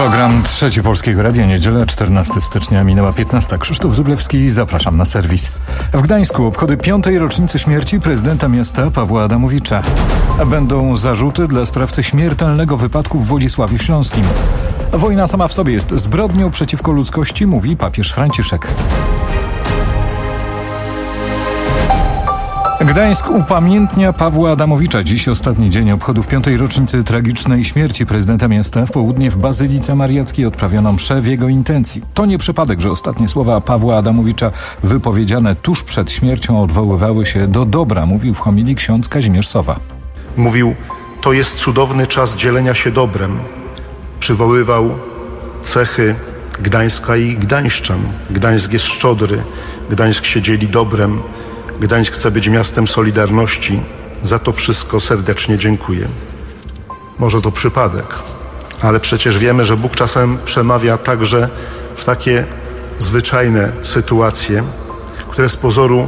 Program Trzeci Polskiego Radia, niedziela 14 stycznia, minęła 15. Krzysztof Zuglewski, zapraszam na serwis. W Gdańsku obchody 5. rocznicy śmierci prezydenta miasta Pawła Adamowicza. Będą zarzuty dla sprawcy śmiertelnego wypadku w Wodzisławiu Śląskim. Wojna sama w sobie jest zbrodnią przeciwko ludzkości, mówi papież Franciszek. Gdańsk upamiętnia Pawła Adamowicza. Dziś ostatni dzień obchodów 5. rocznicy tragicznej śmierci prezydenta miasta. W południe w Bazylice Mariackiej odprawiono mszę w jego intencji. To nie przypadek, że ostatnie słowa Pawła Adamowicza wypowiedziane tuż przed śmiercią odwoływały się do dobra, mówił w homilii ksiądz Kazimierz Sowa. Mówił, to jest cudowny czas dzielenia się dobrem. Przywoływał cechy Gdańska i Gdańszczan. Gdańsk jest szczodry, Gdańsk się dzieli dobrem. Gdańsk chce być miastem solidarności. Za to wszystko serdecznie dziękuję. Może to przypadek, ale przecież wiemy, że Bóg czasem przemawia także w takie zwyczajne sytuacje, które z pozoru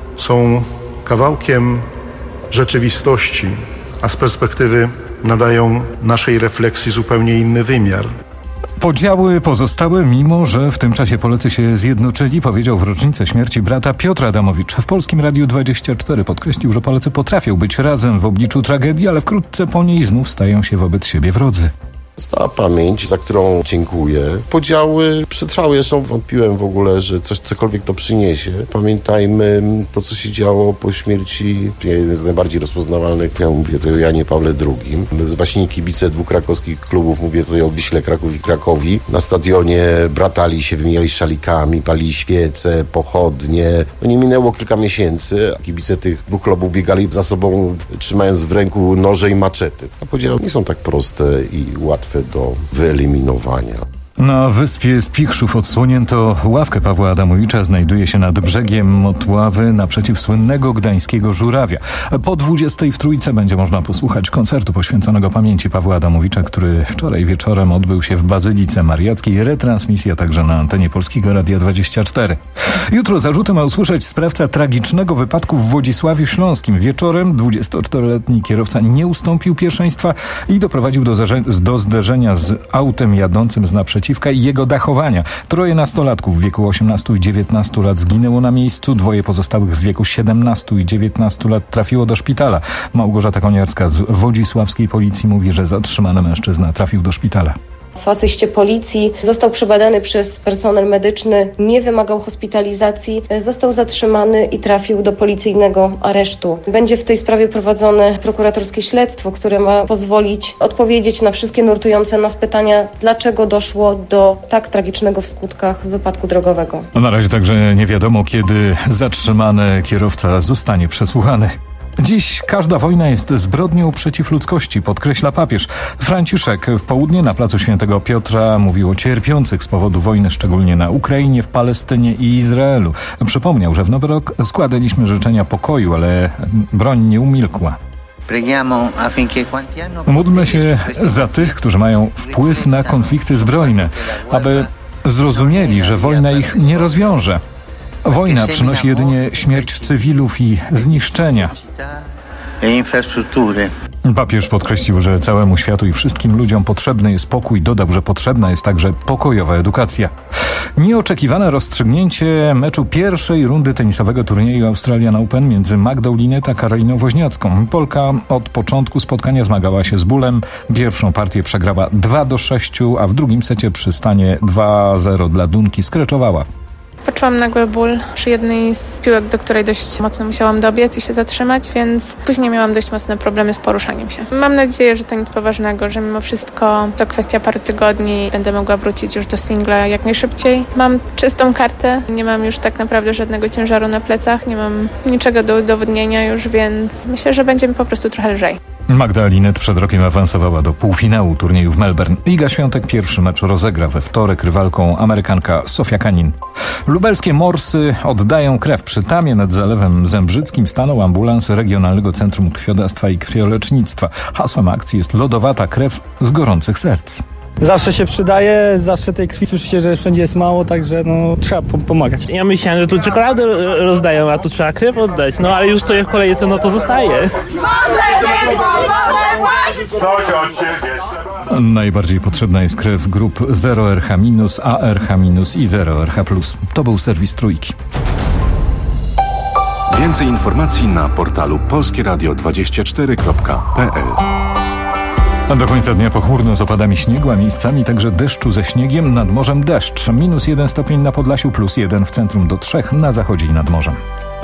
są kawałkiem rzeczywistości, a z perspektywy nadają naszej refleksji zupełnie inny wymiar. Podziały pozostały, mimo że w tym czasie Polacy się zjednoczyli, powiedział w rocznicę śmierci brata Piotr Adamowicz. W Polskim Radiu 24 podkreślił, że Polacy potrafią być razem w obliczu tragedii, ale wkrótce po niej znów stają się wobec siebie wrodzy. Ta pamięć, za którą dziękuję. Podziały przetrwały. Zresztą wątpiłem w ogóle, że cokolwiek to przyniesie. Pamiętajmy to, co się działo po śmierci jeden z najbardziej rozpoznawalnych. Ja mówię tutaj o Janie Pawle II. Właśnie kibice dwóch krakowskich klubów, mówię tutaj o Wiśle Kraków i Krakowi. Na stadionie bratali się, wymieniali szalikami, palili świece, pochodnie. No nie minęło kilka miesięcy. Kibice tych dwóch klubów biegali za sobą, trzymając w ręku noże i maczety. A podziały nie są tak proste i łatwe do wyeliminowania. Na wyspie Spichrzów odsłonięto ławkę Pawła Adamowicza. Znajduje się nad brzegiem Motławy naprzeciw słynnego gdańskiego Żurawia. Po 20 w Trójce będzie można posłuchać koncertu poświęconego pamięci Pawła Adamowicza, który wczoraj wieczorem odbył się w Bazylice Mariackiej. Retransmisja także na antenie Polskiego Radia 24. Jutro zarzuty ma usłyszeć sprawca tragicznego wypadku w Wodzisławiu Śląskim. Wieczorem 24-letni kierowca nie ustąpił pierwszeństwa i doprowadził do zderzenia z autem jadącym z naprzeciwka i jego dachowania. 3 nastolatków w wieku 18 i 19 lat zginęło na miejscu, 2 pozostałych w wieku 17 i 19 lat trafiło do szpitala. Małgorzata Koniarska z wodzisławskiej policji mówi, że zatrzymany mężczyzna trafił do szpitala. W asyście policji został przebadany przez personel medyczny, nie wymagał hospitalizacji, został zatrzymany i trafił do policyjnego aresztu. Będzie w tej sprawie prowadzone prokuratorskie śledztwo, które ma pozwolić odpowiedzieć na wszystkie nurtujące nas pytania, dlaczego doszło do tak tragicznego w skutkach wypadku drogowego. Na razie także nie wiadomo, kiedy zatrzymany kierowca zostanie przesłuchany. Dziś każda wojna jest zbrodnią przeciw ludzkości, podkreśla papież Franciszek. W południe na placu Świętego Piotra mówił o cierpiących z powodu wojny, szczególnie na Ukrainie, w Palestynie i Izraelu. Przypomniał, że w Nowy Rok składaliśmy życzenia pokoju, ale broń nie umilkła. Módlmy się za tych, którzy mają wpływ na konflikty zbrojne, aby zrozumieli, że wojna ich nie rozwiąże. Wojna przynosi jedynie śmierć cywilów i zniszczenia. Papież podkreślił, że całemu światu i wszystkim ludziom potrzebny jest pokój. Dodał, że potrzebna jest także pokojowa edukacja. Nieoczekiwane rozstrzygnięcie meczu pierwszej rundy tenisowego turnieju Australian Open między Magdą Linet a Karoliną Woźniacką. Polka od początku spotkania zmagała się z bólem. Pierwszą partię przegrała 2-6, a w drugim secie przy stanie 2-0 dla Dunki skreczowała. Poczułam nagły ból przy jednej z piłek, do której dość mocno musiałam dobiec i się zatrzymać, więc później miałam dość mocne problemy z poruszaniem się. Mam nadzieję, że to nic poważnego, że mimo wszystko to kwestia paru tygodni i będę mogła wrócić już do singla jak najszybciej. Mam czystą kartę, nie mam już tak naprawdę żadnego ciężaru na plecach, nie mam niczego do udowodnienia już, więc myślę, że będzie mi po prostu trochę lżej. Magda Linet przed rokiem awansowała do półfinału turnieju w Melbourne. Iga Świątek pierwszy mecz rozegra we wtorek rywalką Amerykanka Sofia Kenin. Lubelskie morsy oddają krew. Przy Tamie nad Zalewem Zembrzyckim stanął ambulans Regionalnego Centrum Krwiodawstwa i Krwiolecznictwa. Hasłem akcji jest lodowata krew z gorących serc. Zawsze się przydaje, zawsze tej krwi słyszy się, że wszędzie jest mało, także trzeba pomagać. Ja myślałem, że tu czekoladę rozdają, a tu trzeba krew oddać, ale już stoję w kolejce, to zostaje. Może nie, może właśnie! Coś od ciebie trzeba. Najbardziej potrzebna jest krew grup 0RH-, ARH- i 0RH+. To był serwis Trójki. Więcej informacji na portalu polskieradio24.pl. A do końca dnia pochmurno z opadami śniegu, a miejscami także deszczu ze śniegiem, nad morzem deszcz. -1 stopień na Podlasiu, +1 w centrum do 3 na zachodzie i nad morzem.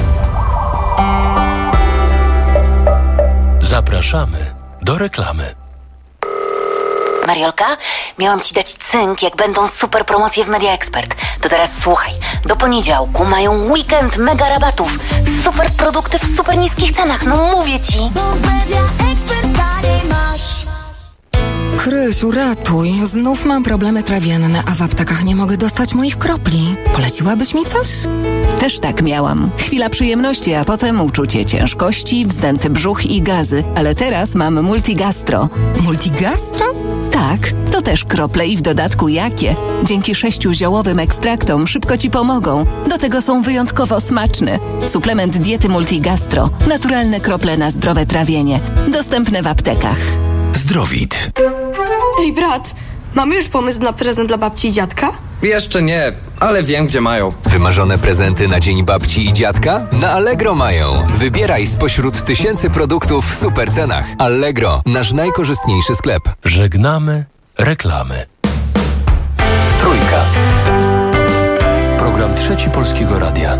Zapraszamy do reklamy. Mariolka, miałam ci dać cynk, jak będą super promocje w Media Expert. To teraz słuchaj. Do poniedziałku mają weekend mega rabatów. Super produkty w super niskich cenach. No mówię ci. Bo w Media Expert taniej masz. Krysiu, ratuj. Znów mam problemy trawienne, a w aptekach nie mogę dostać moich kropli. Poleciłabyś mi coś? Też tak miałam. Chwila przyjemności, a potem uczucie ciężkości, wzdęty brzuch i gazy. Ale teraz mam Multigastro. Multigastro? Tak, to też krople i w dodatku jakie. Dzięki 6 ziołowym ekstraktom szybko ci pomogą. Do tego są wyjątkowo smaczne. Suplement diety Multigastro. Naturalne krople na zdrowe trawienie. Dostępne w aptekach. Zdrowit. Ej, brat, mamy już pomysł na prezent dla babci i dziadka? Jeszcze nie, ale wiem, gdzie mają. Wymarzone prezenty na Dzień Babci i Dziadka? Na Allegro mają. Wybieraj spośród tysięcy produktów w super cenach. Allegro, nasz najkorzystniejszy sklep. Żegnamy reklamy. Trójka. Program Trzeci Polskiego Radia.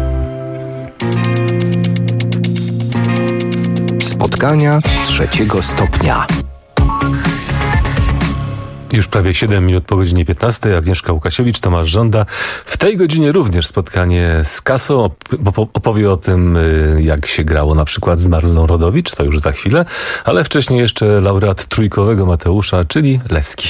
Spotkania trzeciego stopnia. Już prawie 7 minut po godzinie 15. Agnieszka Łukasiewicz, Tomasz Żąda. W tej godzinie również spotkanie z Kasą. Opowie o tym, jak się grało na przykład z Marleną Rodowicz, to już za chwilę, ale wcześniej jeszcze laureat trójkowego Mateusza, czyli Leski.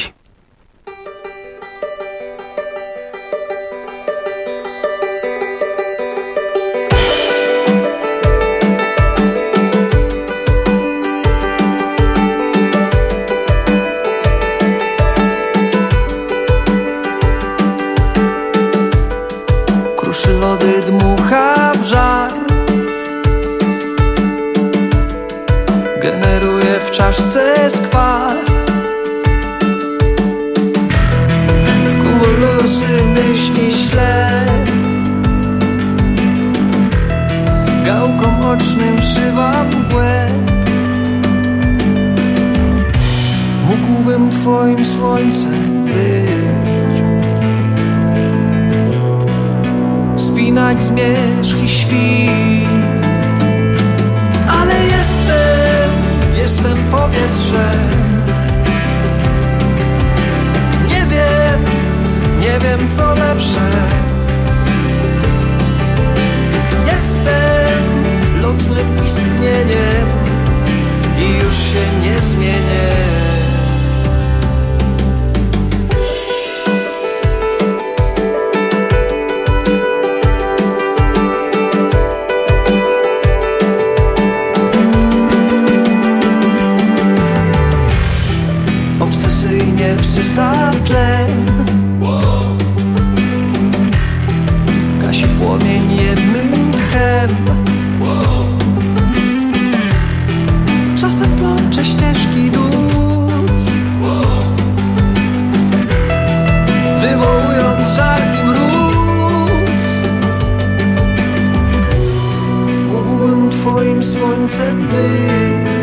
Twoim słońcem być, spinać zmierzch i świt, ale jestem powietrzem. Nie wiem co lepsze. Jestem lotnym istnieniem i już się nie zmienię. Wsysa tlen, gasi płomień jednym tchem. Czasem plącze ścieżki dusz, wywołując żar i mróz. Mógłbym twoim słońcem być,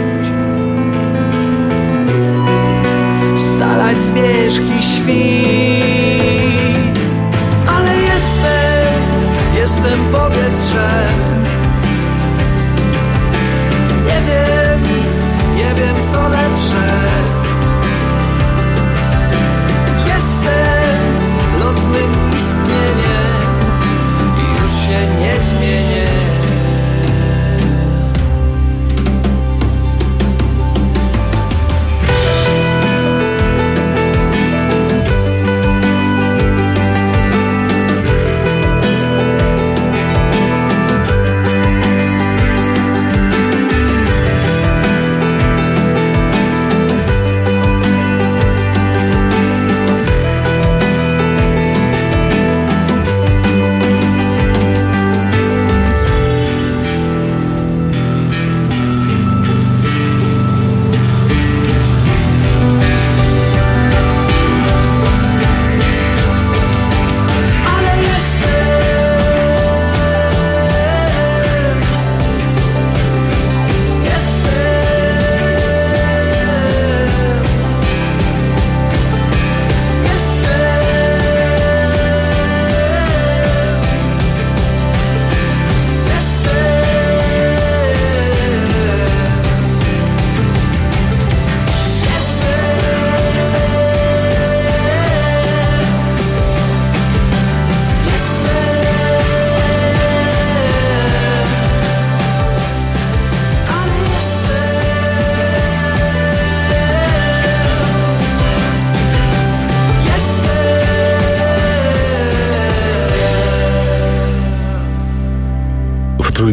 scalać zmierzch i świt, ale jestem powietrzem. Nie wiem co lepsze. Jestem lotnym istnieniem i już się nie zmienię.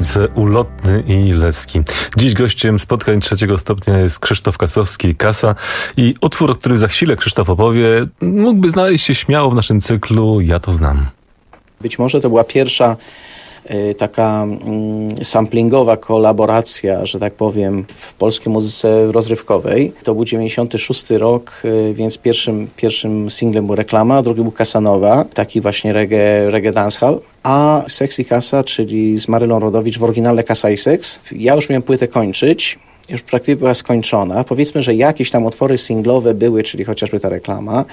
ulice Ulotny i Leski. Dziś gościem spotkań 3. stopnia jest Krzysztof Kasowski, Kasa, i utwór, o którym za chwilę Krzysztof opowie, mógłby znaleźć się śmiało w naszym cyklu Ja to znam. Być może to była pierwsza taka samplingowa kolaboracja, że tak powiem, w polskiej muzyce rozrywkowej. To był 96 rok, więc pierwszym singlem był Reklama, a drugi był Kasanowa, taki właśnie reggae dancehall. A Sexy Kasa, czyli z Marylą Rodowicz w oryginale Kasa i Seks. Ja już miałem płytę kończyć, już praktycznie była skończona. Powiedzmy, że jakieś tam utwory singlowe były, czyli chociażby ta Reklama.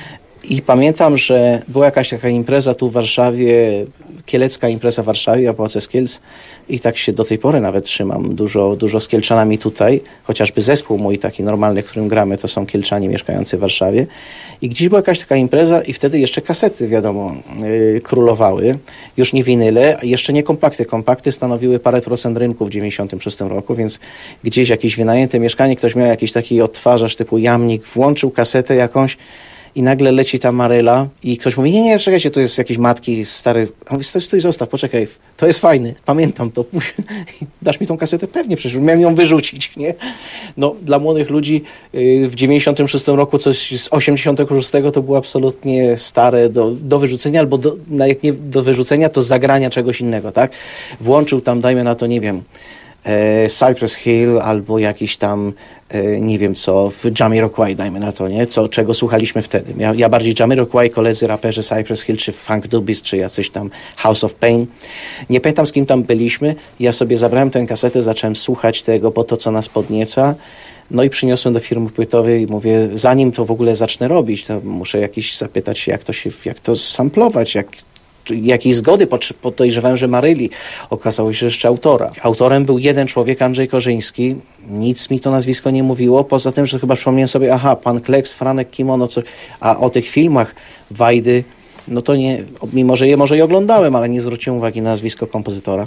I pamiętam, że była jakaś taka impreza tu w Warszawie, kielecka impreza w Warszawie, a pochodzę z Kielc, i tak się do tej pory nawet trzymam. Dużo z Kielczanami tutaj, chociażby zespół mój taki normalny, w którym gramy, to są Kielczanie mieszkający w Warszawie. I gdzieś była jakaś taka impreza i wtedy jeszcze kasety, wiadomo, królowały. Już nie winyle, jeszcze nie kompakty. Kompakty stanowiły parę procent rynku w 96 roku, więc gdzieś jakieś wynajęte mieszkanie, ktoś miał jakiś taki odtwarzacz typu jamnik, włączył kasetę jakąś, i nagle leci ta Maryla i ktoś mówi, nie, czekajcie, to jest jakieś matki stary. A mówi, stój, zostaw, poczekaj, to jest fajny, pamiętam to. Dasz mi tą kasetę? Pewnie, przecież miałem ją wyrzucić, nie? No, dla młodych ludzi w 96 roku coś z 86 to było absolutnie stare do wyrzucenia, albo jak nie do wyrzucenia, to zagrania czegoś innego, tak? Włączył tam, dajmy na to, nie wiem, Cypress Hill albo jakiś tam, nie wiem co, w Jamiroquai, dajmy na to, nie? Czego słuchaliśmy wtedy. Ja bardziej Jamiroquai, koledzy raperzy Cypress Hill, czy Funk Dubis, czy jacyś tam House of Pain. Nie pamiętam, z kim tam byliśmy. Ja sobie zabrałem tę kasetę, zacząłem słuchać tego, bo to, co nas podnieca. No i przyniosłem do firmy płytowej i mówię, zanim to w ogóle zacznę robić, to muszę zapytać się, jak to samplować, jakiej zgody podejrzewałem, że Maryli. Okazało się, że jeszcze autora. Autorem był jeden człowiek, Andrzej Korzyński. Nic mi to nazwisko nie mówiło, poza tym, że chyba przypomniałem sobie, pan Kleks, Franek Kimono, a o tych filmach Wajdy, no to nie, mimo że je może i oglądałem, ale nie zwróciłem uwagi na nazwisko kompozytora.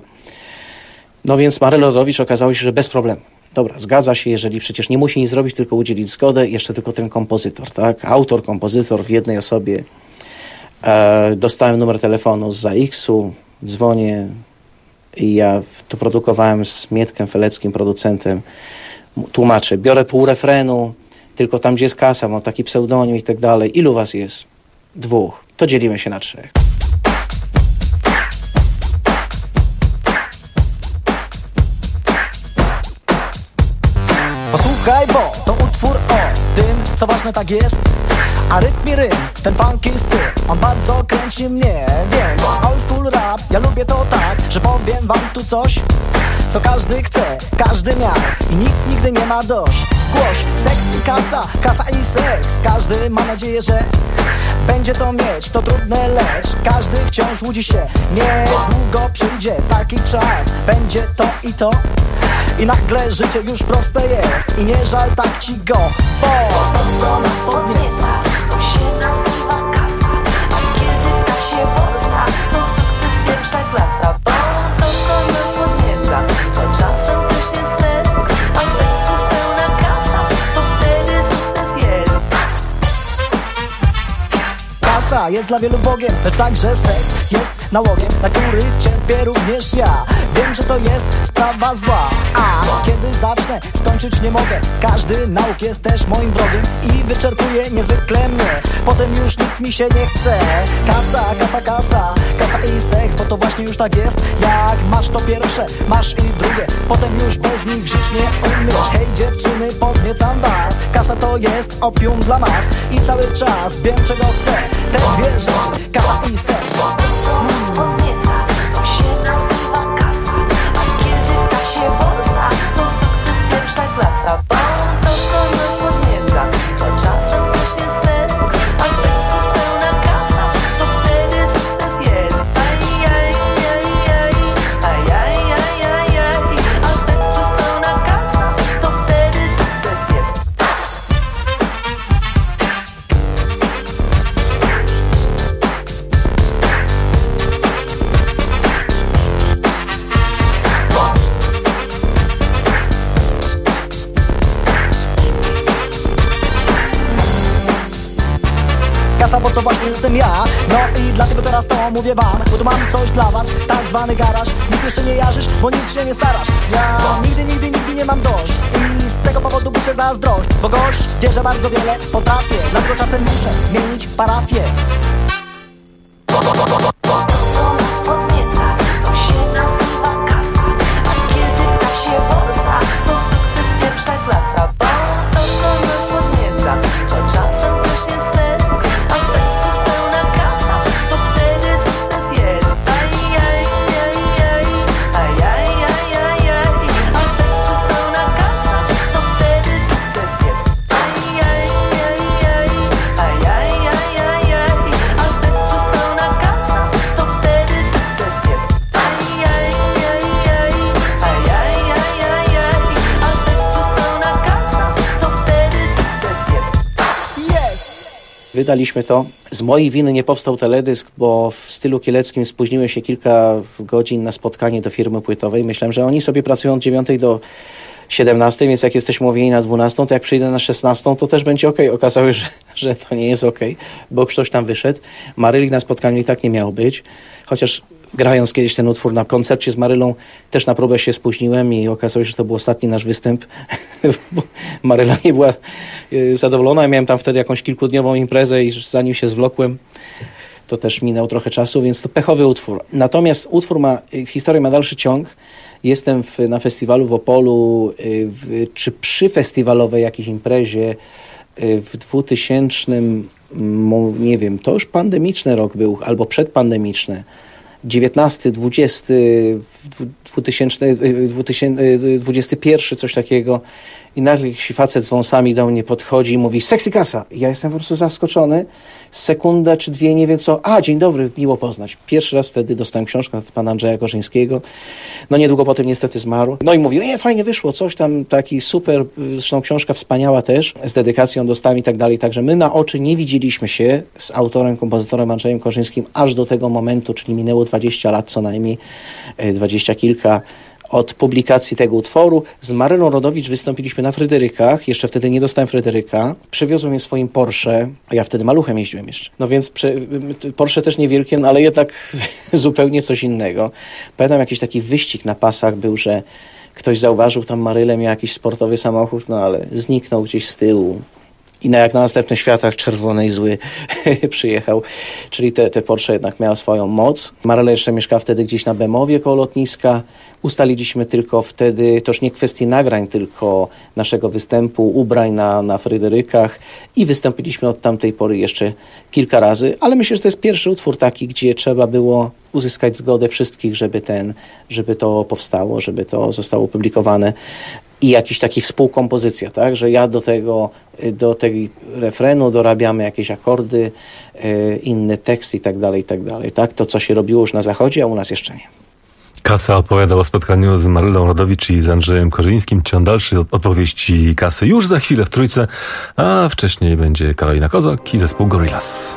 No więc Maryla Rodowicz okazało się, że bez problemu. Dobra, zgadza się, jeżeli przecież nie musi nic zrobić, tylko udzielić zgodę, jeszcze tylko ten kompozytor, tak? Autor, kompozytor w jednej osobie. Dostałem numer telefonu z ZAX-u, dzwonię i ja to produkowałem z Mietkiem Feleckim, producentem. Tłumaczę, biorę pół refrenu, tylko tam, gdzie jest Kasa, mam taki pseudonim i tak dalej. Ilu was jest? 2. To dzielimy się na 3. Posłuchaj, bo to utwór o tym, co ważne, tak jest. A rytm i rym, ten funky styl, on bardzo kręci mnie. Więc old school rap, ja lubię to tak, że powiem wam tu coś, co każdy chce, każdy miał i nikt nigdy nie ma dość. Zgłoś, seks i kasa, kasa i seks. Każdy ma nadzieję, że będzie to mieć, to trudne, lecz każdy wciąż łudzi się. Niedługo przyjdzie taki czas, będzie to i to, i nagle życie już proste jest i nie żal tak ci go, bo to, co nas podnieca, to się nazywa kasa. A kiedy w kasie wąsa, to sukces pierwsza klasa. Bo to, co nas podnieca, to czasem też jest seks. A seks to pełna kasa, to wtedy sukces jest. Kasa jest dla wielu Bogiem, lecz także seks jest nałogiem, na który cierpię również ja. Wiem, że to jest sprawa zła, a kiedy zacznę, skończyć nie mogę. Każdy nauk jest też moim wrogiem i wyczerpuje niezwykle mnie. Potem już nic mi się nie chce. Kasa, kasa, kasa, kasa i seks, bo to właśnie już tak jest. Jak masz to pierwsze, masz i drugie, potem już bez nich żyć nie umiesz. Hej dziewczyny, podniecam was, kasa to jest opium dla mas i cały czas wiem, czego chcę. Te dwie rzeczy, kasa i seks. Podnieca, to się nazywa kasa. A kiedy w kasie wąsa, to sukces pierwsza klasa. Bo to, co nas podnieca, to czasem też jest seks. A seks to pełna kasa, to wtedy sukces jest. Ajajajajaj. A seks to pełna kasa, to wtedy sukces jest. bo to właśnie jestem ja. No i dlatego teraz to mówię wam, bo tu mam coś dla was, tak zwany garaż. Nic jeszcze nie jarzysz, bo nic się nie starasz. Ja nigdy nie mam dość i z tego powodu budzę zazdrość, bo gość wie, że bardzo wiele potrafię, dlatego czasem muszę zmienić parafię. Wydaliśmy to. Z mojej winy nie powstał teledysk, bo w stylu kieleckim spóźniłem się kilka godzin na spotkanie do firmy płytowej. Myślałem, że oni sobie pracują od 9 do 17, więc jak jesteśmy umówieni na 12, to jak przyjdę na 16, to też będzie okej. Okazało się, że to nie jest okej, bo ktoś tam wyszedł. Maryli na spotkaniu i tak nie miało być, chociaż grając kiedyś ten utwór na koncercie z Marylą, też na próbę się spóźniłem i okazało się, że to był ostatni nasz występ. Maryla nie była zadowolona. Ja miałem tam wtedy jakąś kilkudniową imprezę i zanim się zwlokłem, to też minął trochę czasu, więc to pechowy utwór. Natomiast utwór historia ma dalszy ciąg. Jestem na festiwalu w Opolu, czy przy festiwalowej jakiejś imprezie w 2000, nie wiem, to już pandemiczny rok był, albo przedpandemiczny. 19, 20, 2021, coś takiego. I nagle jakiś facet z wąsami do mnie podchodzi i mówi: Sexy Kasa. I ja jestem po prostu zaskoczony. Sekundę czy dwie, nie wiem co. A, dzień dobry, miło poznać. Pierwszy raz wtedy dostałem książkę od pana Andrzeja Korzyńskiego. No niedługo potem niestety zmarł. No i mówi: fajnie wyszło, coś tam, taki super, zresztą książka wspaniała też, z dedykacją do Stam i tak dalej. Także my na oczy nie widzieliśmy się z autorem, kompozytorem Andrzejem Korzyńskim aż do tego momentu, czyli minęło 20 lat co najmniej, 20 kilka od publikacji tego utworu. Z Marylą Rodowicz wystąpiliśmy na Fryderykach. Jeszcze wtedy nie dostałem Fryderyka. Przewiozłem je swoim Porsche, a ja wtedy maluchem jeździłem jeszcze. No więc Porsche też niewielkie, no ale jednak zupełnie coś innego. Pamiętam, jakiś taki wyścig na pasach był, że ktoś zauważył tam Marylę, miał jakiś sportowy samochód, no ale zniknął gdzieś z tyłu. I jak na następnych światach czerwony i zły przyjechał. Czyli te Porsche jednak miały swoją moc. Maryla jeszcze mieszkała wtedy gdzieś na Bemowie koło lotniska. Ustaliliśmy tylko wtedy, to już nie kwestii nagrań, tylko naszego występu, ubrań na Fryderykach i wystąpiliśmy od tamtej pory jeszcze kilka razy. Ale myślę, że to jest pierwszy utwór taki, gdzie trzeba było uzyskać zgodę wszystkich, żeby to powstało, żeby to zostało opublikowane. I jakiś taki współkompozycja, tak, że ja do tej refrenu dorabiamy jakieś akordy, inny tekst i tak dalej, tak, to co się robiło już na zachodzie, a u nas jeszcze nie. Kasa opowiadał o spotkaniu z Marylą Rodowicz i z Andrzejem Korzyńskim. Ciąg dalszy opowieści Kasy już za chwilę w Trójce, a wcześniej będzie Karolina Kozak i zespół Gorillaz.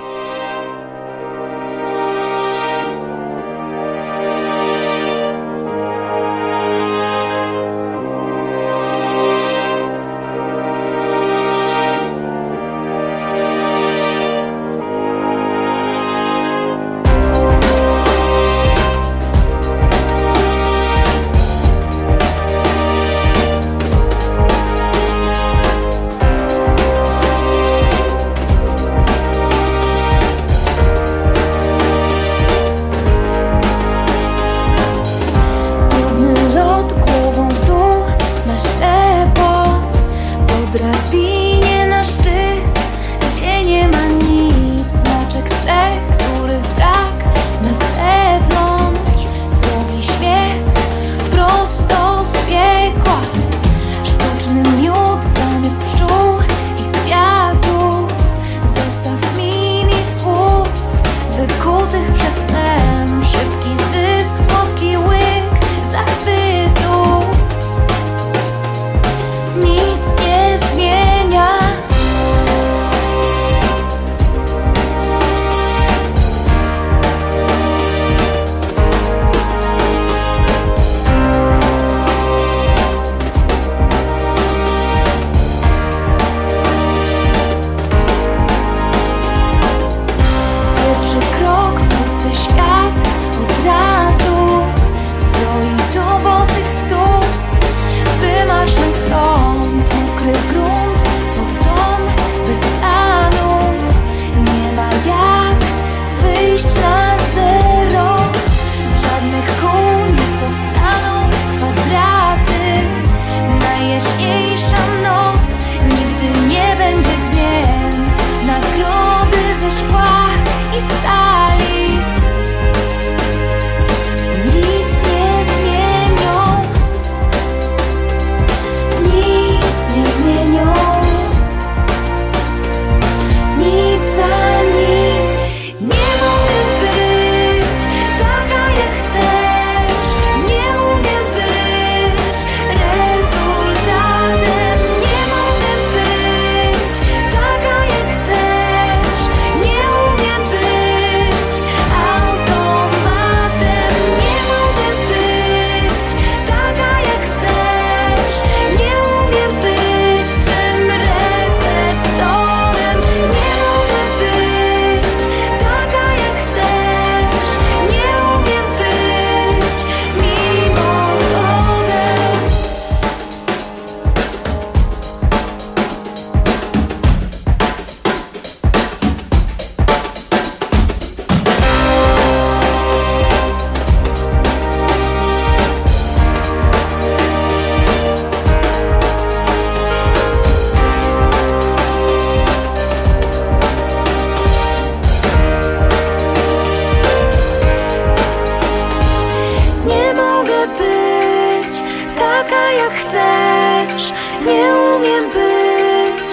jak chcesz. Nie umiem być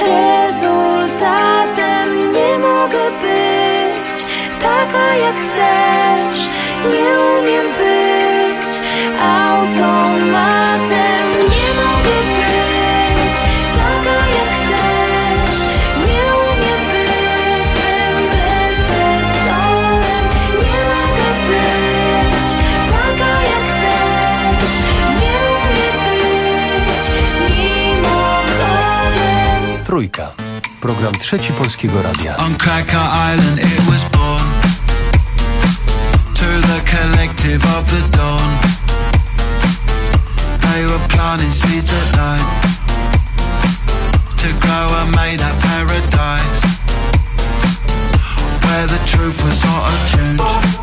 rezultatem, nie mogę być taka jak chcesz. Nie umiem być automatem, nie mogę być taka jak chcesz. Nie umiem być tym receptorem, nie mogę być taka jak chcesz. Nie umiem być mimochodem. Trójka. Program Trzeci Polskiego Radia. On Cracker Island it was born, to the collective of the dawn. They were planting seeds at night to grow a made-up paradise where the truth was not attuned,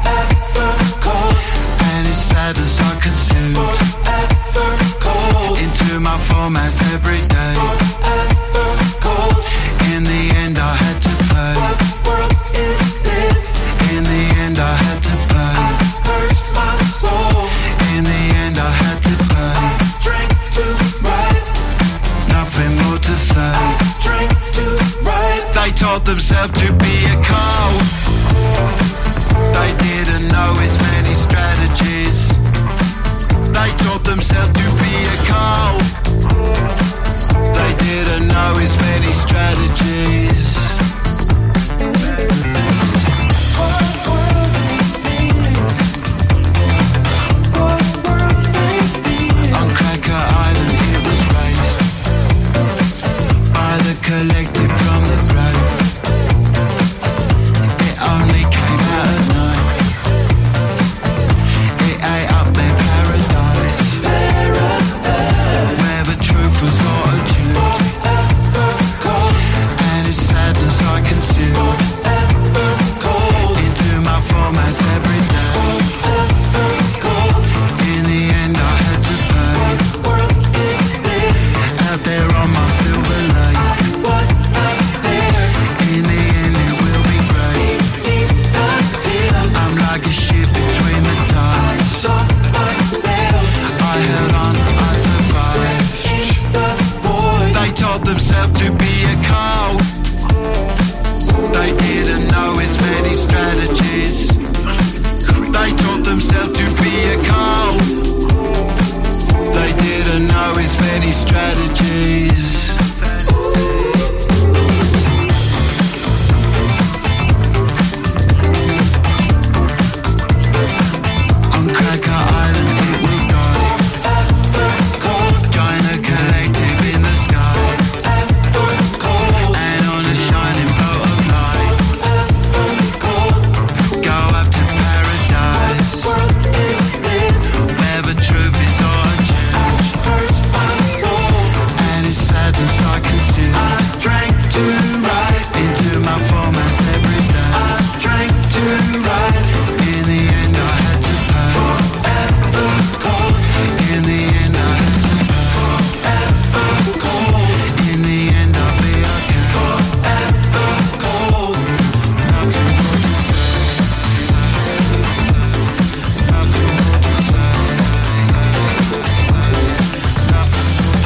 and its sadness I consumed into my formats every day. In the end I had to pay. In the end I had to pay. In the end I had to pay. Nothing more to say. They taught themselves to be a cold. They didn't know as many strategies. They taught themselves to be a cold. They didn't know as many strategies. On Cracker Island it was raised by the collective from the grave. It only came out at night. It ate up their paradise, where the truth was not attuned, and its sadness I consumed into my formats every day. In the end I had to pay. Out there on my silver lake. In the end it will be great. I'm like a ship between the tides. I held on, I survived. They taught themselves to be a cold. They didn't know as many strategies. They taught themselves to be a cold. They didn't know as many strategies. On Cracker Island it will die. Join a collective in the sky, and on a shining boat of light, go up to paradise, where the truth is all changed, and its sadness I consume. I drank to right into my formats every day. I drank to right. In the end I had to pay. In the end I had to pay. In the end I'll be okay. Nothing more to say. Nothing more to say. Nothing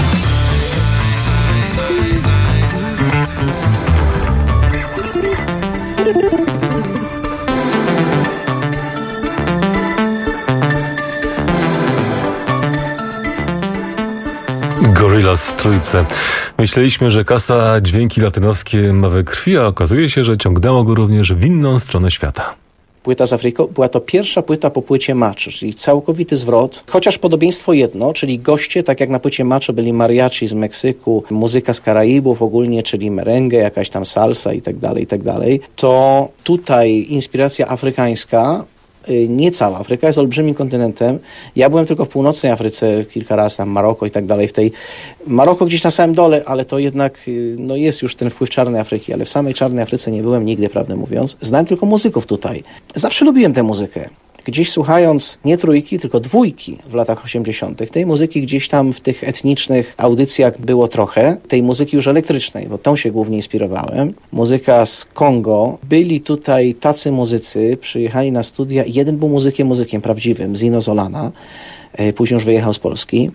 Gorillaz w Trójce. Myśleliśmy, że Kasa dźwięki latynoskie ma we krwi, a okazuje się, że ciągnęło go również w inną stronę świata. Płyta z Afryką była to pierwsza płyta po płycie Macho, czyli całkowity zwrot, chociaż podobieństwo jedno, czyli goście, tak jak na płycie Macho byli mariachi z Meksyku, muzyka z Karaibów ogólnie, czyli merengue, jakaś tam salsa i tak dalej, to tutaj inspiracja afrykańska, nie cała Afryka jest olbrzymim kontynentem. Ja byłem tylko w północnej Afryce kilka razy, tam Maroko i tak dalej. Maroko gdzieś na samym dole, ale to jednak jest już ten wpływ czarnej Afryki, ale w samej czarnej Afryce nie byłem nigdy, prawdę mówiąc. Znałem tylko muzyków tutaj. Zawsze lubiłem tę muzykę. Gdzieś słuchając nie trójki, tylko dwójki w latach 80. tej muzyki gdzieś tam w tych etnicznych audycjach było trochę. Tej muzyki już elektrycznej, bo tą się głównie inspirowałem. Muzyka z Kongo. Byli tutaj tacy muzycy, przyjechali na studia. Jeden był muzykiem prawdziwym, Zino Zolana. Później już wyjechał z Polski.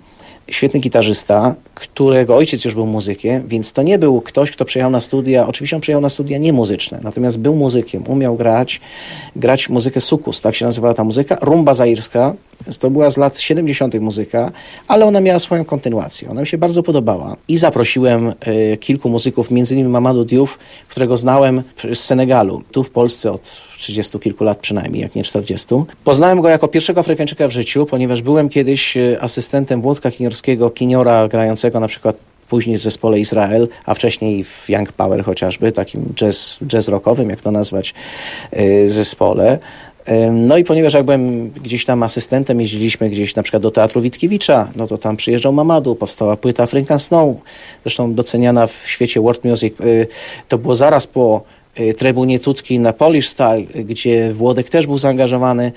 świetny gitarzysta, którego ojciec już był muzykiem, więc to nie był ktoś, kto przyjechał na studia. Oczywiście on przyjechał na studia nie muzyczne, natomiast był muzykiem, umiał grać muzykę sukus, tak się nazywała ta muzyka, rumba zairska. To była z lat 70. muzyka, ale ona miała swoją kontynuację. Ona mi się bardzo podobała i zaprosiłem kilku muzyków, między innymi Mamadou Diouf, którego znałem z Senegalu, tu w Polsce od 30 kilku lat przynajmniej, jak nie 40. Poznałem go jako pierwszego Afrykańczyka w życiu, ponieważ byłem kiedyś asystentem Włodka Kiniorskiego, kiniora grającego na przykład później w zespole Izrael, a wcześniej w Young Power chociażby, takim jazz rockowym, jak to nazwać, zespole. No i ponieważ jak byłem gdzieś tam asystentem, jeździliśmy gdzieś na przykład do Teatru Witkiewicza, no to tam przyjeżdżał Mamadou, powstała płyta African Snow, zresztą doceniana w świecie world music. To było zaraz po Trybunie Tutki na Polish Style, gdzie Włodek też był zaangażowany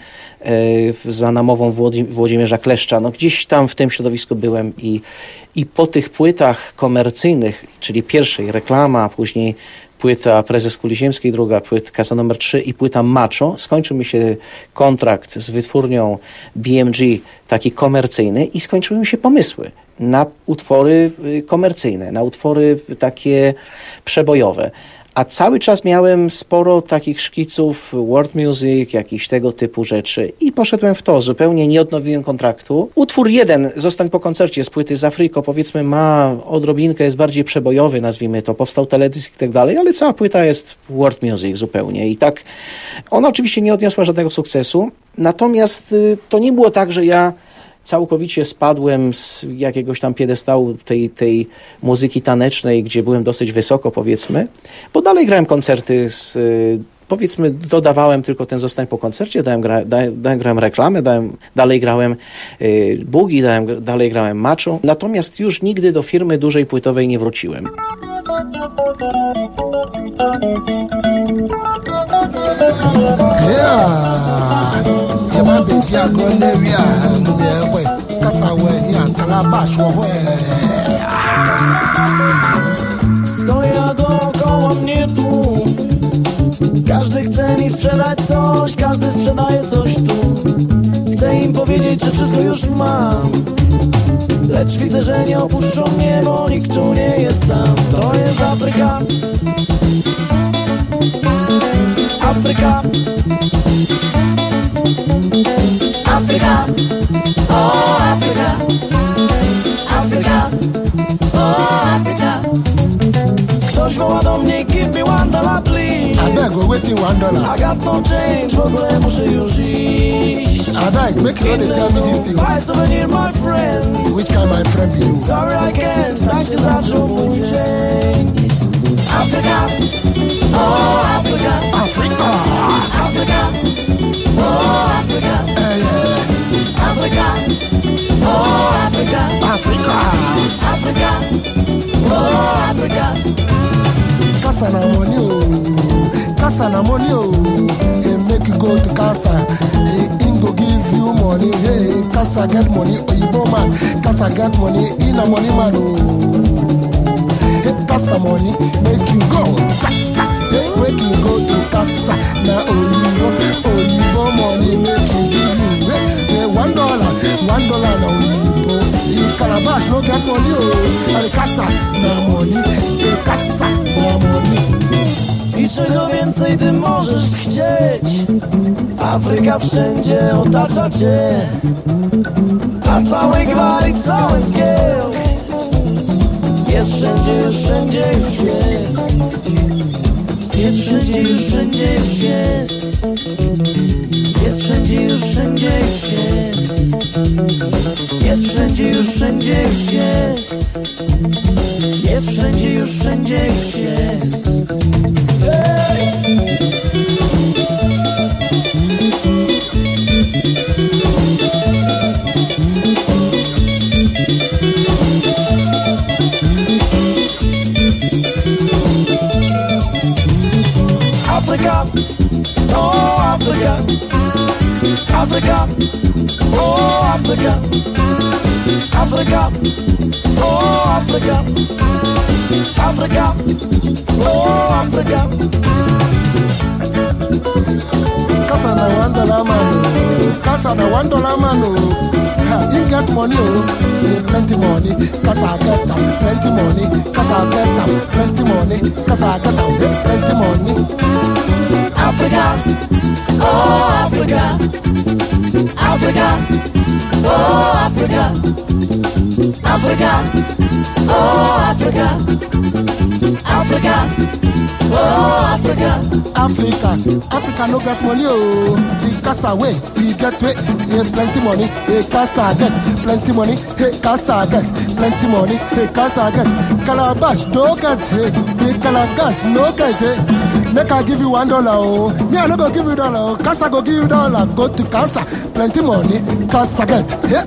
za namową Włodzimierza Kleszcza. No gdzieś tam w tym środowisku byłem i po tych płytach komercyjnych, czyli pierwszej Reklama, później płyta Prezes Kuli Ziemskiej, druga płyta Kasa numer 3 i płyta Macho, skończył mi się kontrakt z wytwórnią BMG, taki komercyjny, i skończyły mi się pomysły na utwory komercyjne, na utwory takie przebojowe. A cały czas miałem sporo takich szkiców, world music, jakichś tego typu rzeczy i poszedłem w to. Zupełnie nie odnowiłem kontraktu. Utwór jeden, Zostań po koncercie z płyty z Afryko, powiedzmy ma odrobinkę, jest bardziej przebojowy, nazwijmy to, powstał teledysk i tak dalej, ale cała płyta jest world music zupełnie. I tak ona oczywiście nie odniosła żadnego sukcesu, natomiast to nie było tak, że ja całkowicie spadłem z jakiegoś tam piedestału tej muzyki tanecznej, gdzie byłem dosyć wysoko, powiedzmy, bo dalej grałem koncerty powiedzmy, dodawałem tylko ten Zostań po koncercie, grałem reklamę, dalej grałem boogie, dalej grałem macho, natomiast już nigdy do firmy dużej płytowej nie wróciłem. Stoję dookoła mnie tu, każdy chce mi sprzedać coś, każdy sprzedaje coś tu. Chcę im powiedzieć, że wszystko już mam, lecz widzę, że nie opuszczą mnie, bo nikt tu nie jest sam. To jest Afryka, Afryka, Afryka, o Afryka, Afryka, o Afryka. Ktoś woła do mnie, give me $1 please. I beg, we're waiting $1. I got no change, w ogóle muszę już iść. I beg, make you know they tell me this thing. Buy souvenir, my friend. Which kind my friend be you? Sorry I can't, tak się zaczął mój dzień. Afryka, o Afryka, Afryka, Afryka, o Afryka, Afryka, o Afryka, Afryka, Afryka, o Afryka. Kasa na money, kasa na money, hey, make you go to kasa, hey, him go give you money, hey, kasa get money, oyibo man, kasa get money, in a money man, hey, kasa money, make you go, hey, make you go to kasa, na oyibo money, make you give you, hey, $1 na oyibo, in Calabash no get money, oh, and kasa na money, hey, kasa na money. I czego więcej ty możesz chcieć? Afryka wszędzie otacza cię, a cały gwar i cały zgiełk jest wszędzie, już wszędzie już jest. Jest wszędzie, już wszędzie już jest. Jest wszędzie, już wszędzie już jest. Jest wszędzie, już wszędzie już jest. Jest wszędzie, już wszędzie już jest. Africa, oh Africa, Africa, oh Africa, Africa, oh Africa, Africa, oh Africa. Kasa na $1 man, kasa na $1 man. You get money, plenty money. Kasa get them, plenty money. Kasa get them, plenty money. Kasa get them, plenty money. Africa, oh Africa, Africa, oh Africa, Africa, oh Africa, Africa, oh Africa. Africa no get money, oh. The Kasa way, we get way, plenty money. Hey, Kasa get plenty money. Hey, Kasa get plenty money. Hey, Kasa get. Calabash no get. Hey, Calabash no get. Make I give you $1, oh. Me I no go give you $1, oh. Kasa go give you $1. Go to Kasa, plenty money. Kasa get. Hey.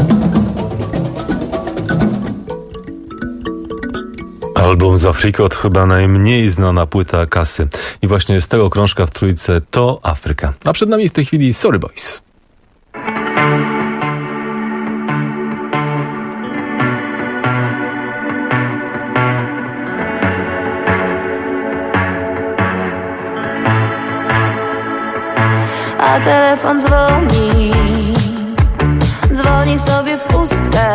Album z Afrika to chyba najmniej znana płyta Kasy. I właśnie z tego krążka w trójce to Afryka. A przed nami w tej chwili Sorry Boys. A telefon dzwoni, dzwoni sobie w pustkę,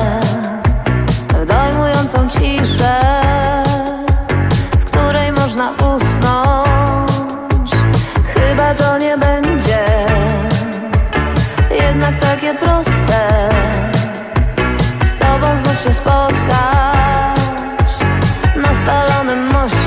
w dojmującą ciszę, w której można usnąć. Chyba to nie będzie jednak takie proste, z tobą znów się spotkać na spalonym moście.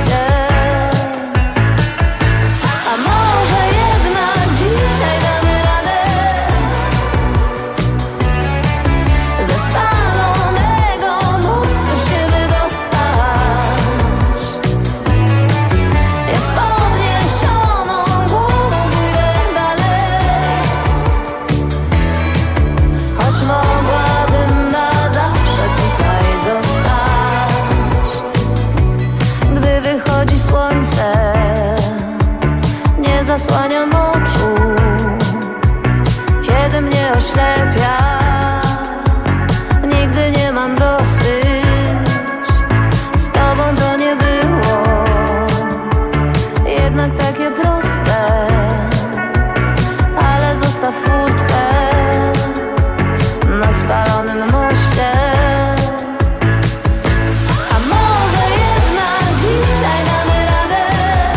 Zasłaniam oczu, kiedy mnie oślepia. Nigdy nie mam dosyć, z tobą to nie było jednak takie proste, ale zostaw furtkę na spalonym moście. A może jednak dzisiaj damy radę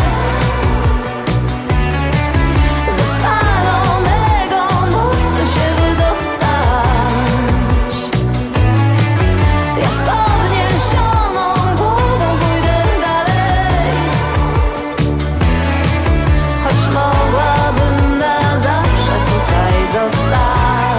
ze spalonego mostu się wydostać. Ja z podniesioną głową pójdę dalej, choć mogłabym na zawsze tutaj zostać.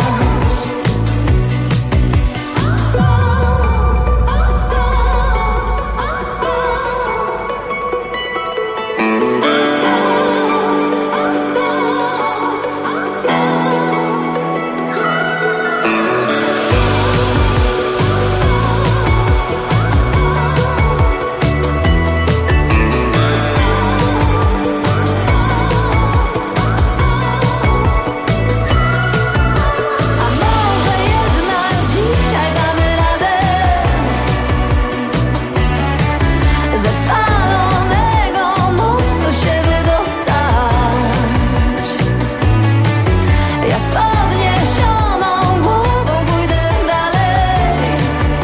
A może jednak dzisiaj damy radę ze spalonego mostu się wydostać. Ja z podniesioną głową pójdę dalej,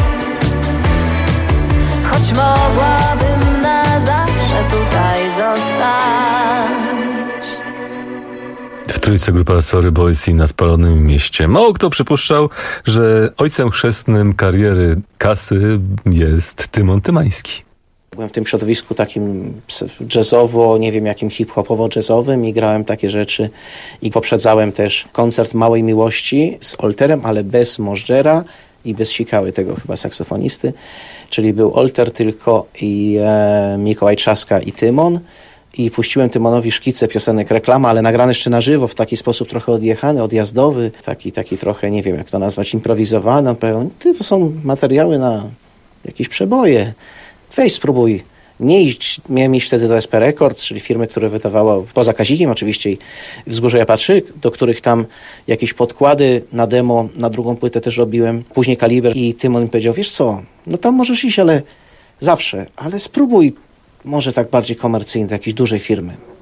choć mogłabym na zawsze tutaj zostać. W trójce grupa Sorry Boys i na spalonym mieście. Mało kto przypuszczał, że ojcem chrzestnym kariery Kasy jest Tymon Tymański. Byłem w tym środowisku takim jazzowo, nie wiem jakim hip-hopowo-jazzowym i grałem takie rzeczy i poprzedzałem też koncert Małej Miłości z Olterem, ale bez Możdżera i bez Sikały, tego chyba saksofonisty, czyli był Olter tylko i Mikołaj Trzaska i Tymon. I puściłem Tymonowi szkice piosenek reklama, ale nagrane jeszcze na żywo, w taki sposób trochę odjechany, odjazdowy, taki trochę, nie wiem jak to nazwać, improwizowany. On powiedział, to są materiały na jakieś przeboje, weź spróbuj. Nie iść, miałem iść wtedy do SP Records, czyli firmy, które wydawała poza Kazikiem oczywiście i Wzgórze Japatrzy, do których tam jakieś podkłady na demo, na drugą płytę też robiłem. Później Kaliber i Tymon mi powiedział, wiesz co, no tam możesz iść, ale zawsze, ale spróbuj może tak bardziej komercyjnie, do jakiejś dużej firmy.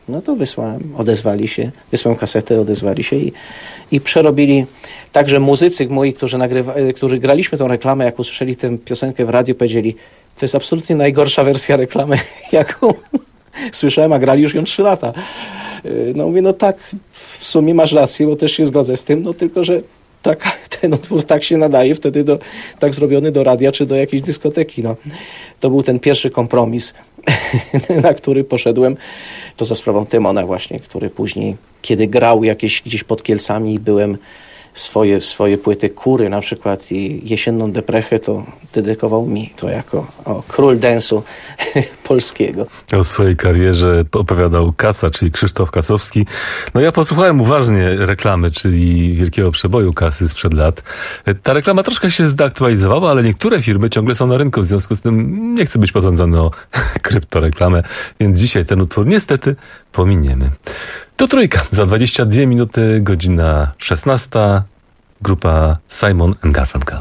No to odezwali się, wysłałem kasetę, odezwali się i przerobili. Także muzycy moi, którzy graliśmy tą reklamę, jak usłyszeli tę piosenkę w radiu, powiedzieli, to jest absolutnie najgorsza wersja reklamy, jaką słyszałem, a grali już ją 3 lata. No mówię, no tak, w sumie masz rację, bo też się zgodzę z tym, no tylko, że ten utwór tak się nadaje wtedy tak zrobiony do radia czy do jakiejś dyskoteki. No. To był ten pierwszy kompromis, na który poszedłem. To za sprawą Tymona właśnie, który później, kiedy grał gdzieś pod Kielcami, byłem swoje płyty Kury na przykład i Jesienną Deprechę, to dedykował mi to jako król dance'u polskiego. O swojej karierze opowiadał Kasa, czyli Krzysztof Kasowski. No ja posłuchałem uważnie reklamy, czyli wielkiego przeboju Kasy sprzed lat. Ta reklama troszkę się zdeaktualizowała, ale niektóre firmy ciągle są na rynku, w związku z tym nie chcę być posądzony o kryptoreklamę, więc dzisiaj ten utwór niestety pominiemy. To Trójka. Za 22 minuty, godzina 16. Grupa Simon & Garfunkel.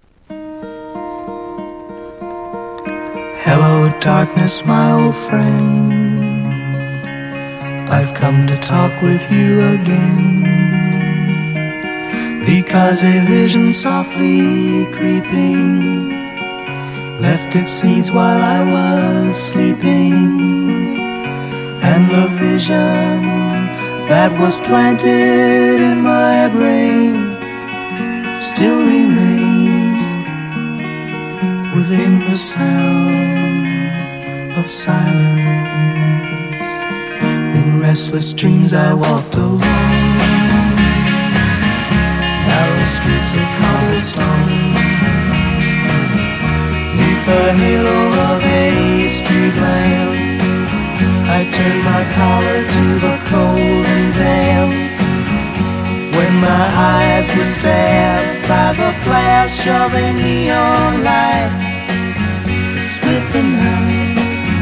Hello darkness, my old friend. I've come to talk with you again, because a vision softly creeping left its seeds while I was sleeping, and the vision that was planted in my brain still remains within the sound of silence. In restless dreams I walked alone, narrow streets of cobblestone, neath the halo of a street lamp. I turned my collar to the cold and damp, when my eyes were stabbed by the flash of a neon light that split the night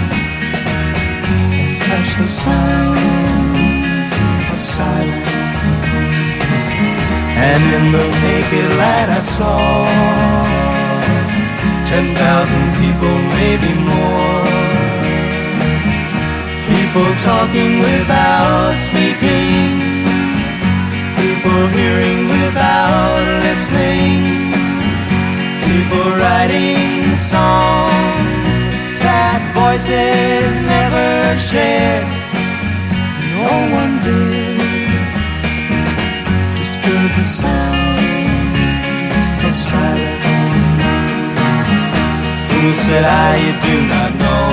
and touched the sound of silence. And in the naked light I saw 10,000 people, maybe more, people talking without speaking, people hearing without listening, people writing songs that voices never shared. No one did disturb the sound of silence. Fool, said I, you do not know,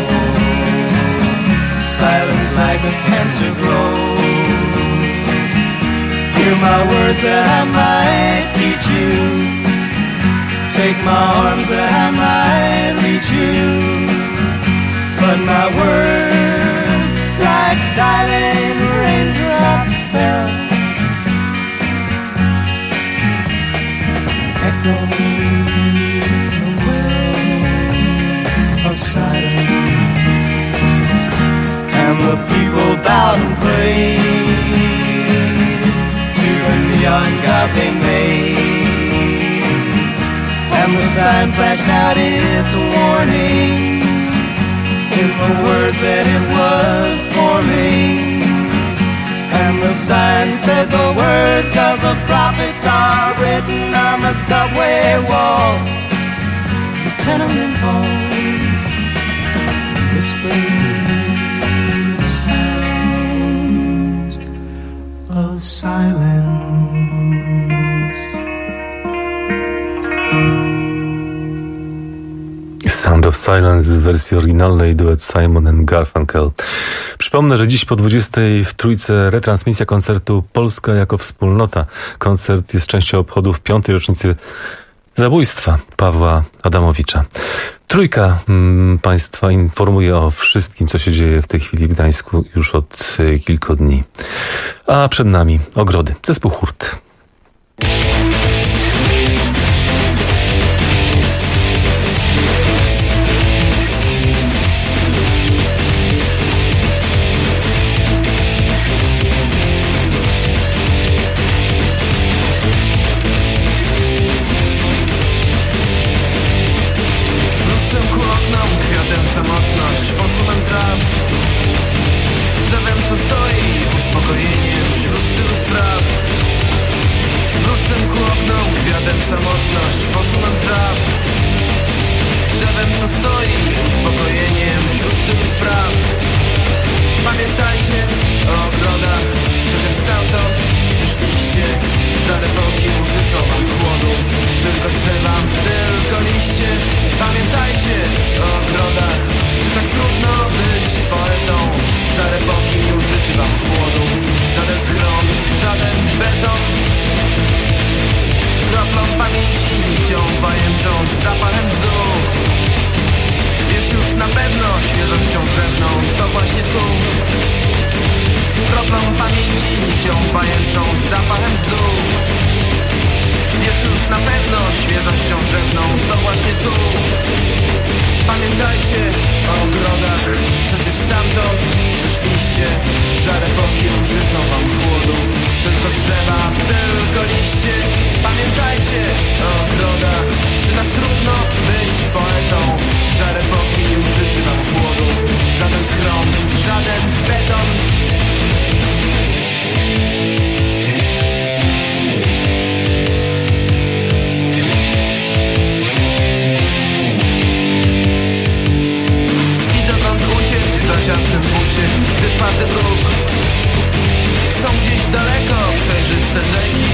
silence like a cancer grows. Hear my words that I might teach you, take my arms that I might reach you, but my words like silent raindrops fell, echoing the wells of silence. And the people bowed and prayed to the neon god they made, and the sign flashed out its warning in the words that it was forming. And the sign said the words of the prophets are written on the subway walls, the tenement halls, whispering of silence. Sound of Silence w wersji oryginalnej, duet Simon & Garfunkel. Przypomnę, że dziś po 20 w Trójce retransmisja koncertu Polska jako wspólnota. Koncert jest częścią obchodów 5. rocznicy zabójstwa Pawła Adamowicza. Trójka Państwa informuje o wszystkim, co się dzieje w tej chwili w Gdańsku już od kilku dni. A przed nami Ogrody, zespół Hurt. Samotność, oczu mędra, drzewem paznokcią pajęczą z zapachem bzu. Wiesz już na pewno świeżością drzewną, to właśnie tu. Pamiętajcie o ogrodach, przecież stamtąd przyszliście. Żar epoki życzą wam chłodu, tylko drzewa, tylko liście. Pamiętajcie o ogrodach, czy tak trudno być poetą. Żar epoki życzy wam chłodu, żaden schron, żaden beton. Za ciasnym bucie, gdy twardy bruk. Są gdzieś daleko przejrzyste rzeki.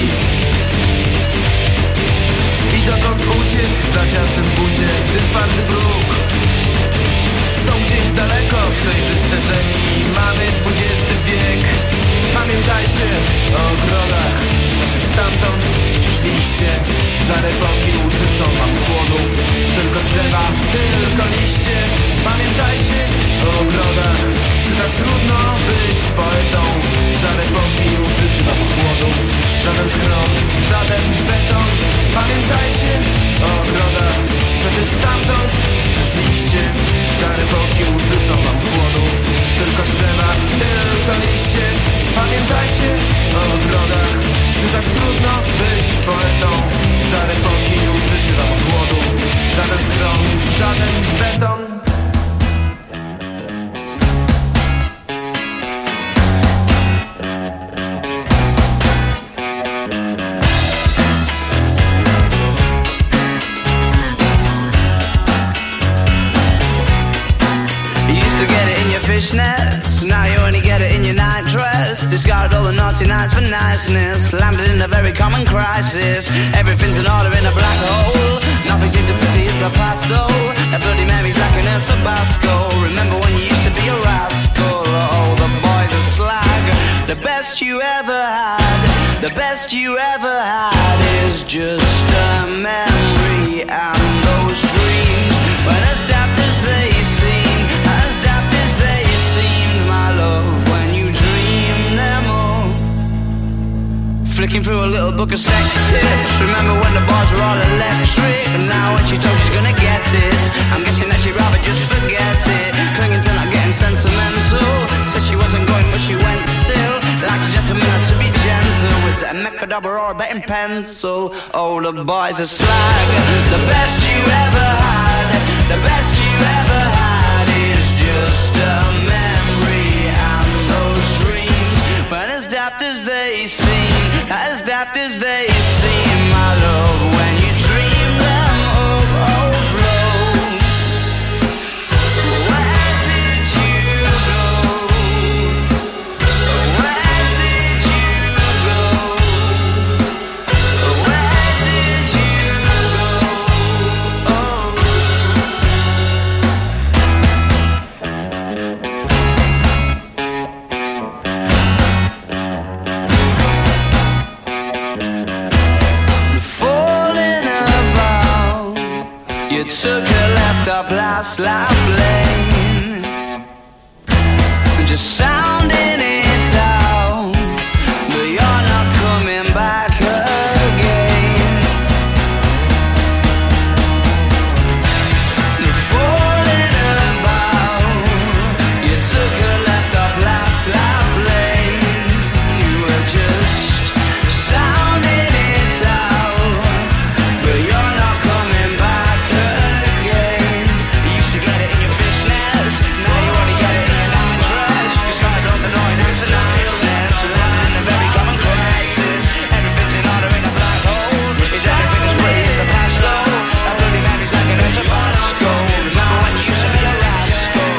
I dokąd uciec za ciasnym bucie, gdy twardy bruk. Są gdzieś daleko przejrzyste rzeki. Mamy XX wiek. Pamiętajcie o ogrodach, przecież stamtąd przyszliście. Żar epoki użyczą wam chłodu, tylko drzewa, tylko liście. Pamiętajcie o ogrodach, czy tak trudno być poetą. Żar epoki użyczy wam chłodu, żaden schron, żaden beton. Pamiętajcie o ogrodach, przecież stamtąd przyszliście. Żar epoki użyczą wam chłodu, tylko drzewa, tylko liście. Pamiętajcie o ogrodach, czy tak trudno być poetą. Żar epoki użyczy wam chłodu, żaden schron, żaden beton. Fishnets, now you only get it in your night dress. Discarded all the naughty nights for niceness. Landed in a very common crisis. Everything's in order in a black hole. Nothing seems to pity is the past though. That Bloody Mary's like an El Tabasco. Remember when you used to be a rascal? Oh, the boys are slag. The best you ever had, the best you ever had is just a memory. And those dreams, when as daft as they seem, as daft as they seemed, my love, when you dream them all. Flicking through a little book of sex tips. Remember when the bars were all electric? And now when she told she's gonna get it, I'm guessing that she'd rather just forget it. Clinging to not getting sentimental. Said she wasn't going but she went still. Like a gentleman had to be gentle. Was it a Mechadabra or a betting pencil? Oh, the boys are slag. The best you ever had, the best you ever had is just a memory. And those dreams, when as daft as they seem, as daft as they seem, my love, when you dream them up, overflow. Where did you go? Where did you go? Where did you go? Oh. Falling about, you took a left off last life lane, just sounding it out, but you're not coming back again. Falling about, you took a left off last life lane, you were just sounding it out, but you're not coming back again. You used to get it in your fishnets, now you only get it in your night dress. You started on the noise and the niceness, living in a very common crisis. Everything's in order in a black hole. Is everything as pretty as the past though? That Bloody Mary's like an El Tabasco. Remember when you used to be a rascal?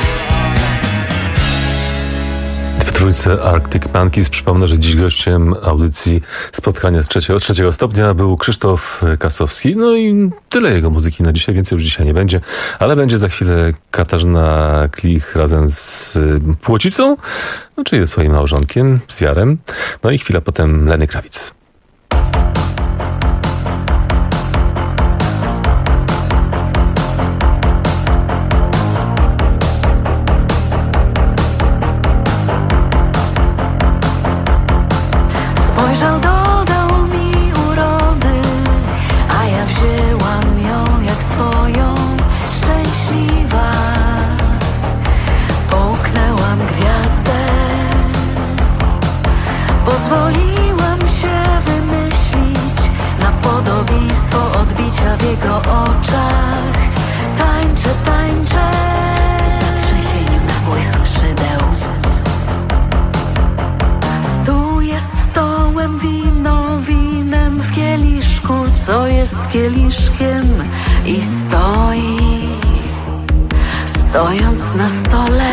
W trójce Arctic Monkeys. Przypomnę, że dziś gościem audycji spotkania z trzeciego stopnia był Krzysztof Kasowski. No i tyle jego muzyki na dzisiaj, więcej już dzisiaj nie będzie. Ale będzie za chwilę Katarzyna Klich razem z Płocicą, no, czyli ze swoim małżonkiem, z Jarem. No i chwila potem Lenny Kravitz. kieliszkiem i stoi, stojąc na stole.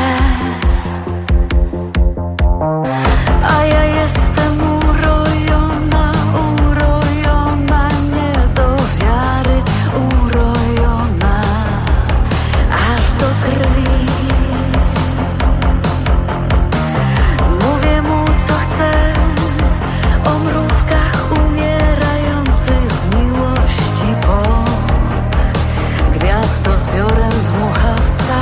A ja jestem urojona, urojona, nie do wiary, urojona aż do krwi. Mówię mu co chcę, o mrówkach umierających z miłości pod gwiazdozbiorem dmuchawca.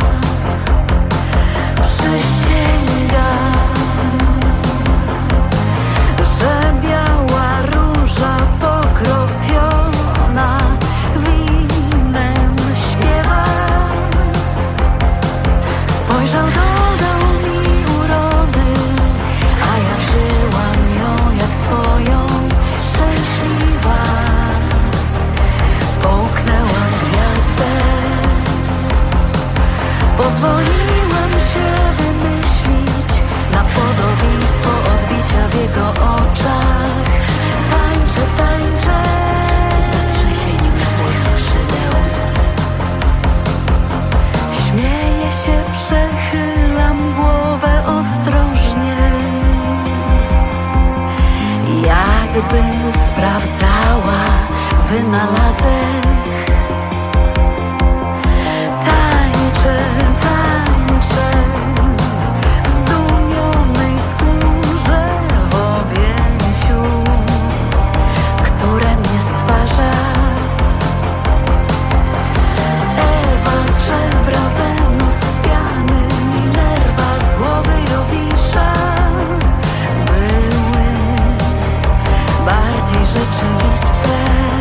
Przysięgam, że biała róża pokropiona winem śpiewa. Spojrzał, dodał mi urody, a ja wzięłam ją jak swoją, szczęśliwa. Połknęłam gwiazdę, pozwoliłam się wymyślić na podobieństwo odbicia w jego oczach. Tańczę, tańczę w zatrzęsieniu na błysk skrzydeł. Śmieję się, przechylam głowę ostrożnie, jakbym sprawdzała wynalazek. Tańczę, tańczę w zdumionej skórze, w objęciu, które mnie stwarza. Ewa z żebra, Wenus z piany, Minerva z głowy Jowisza były bardziej rzeczywiste.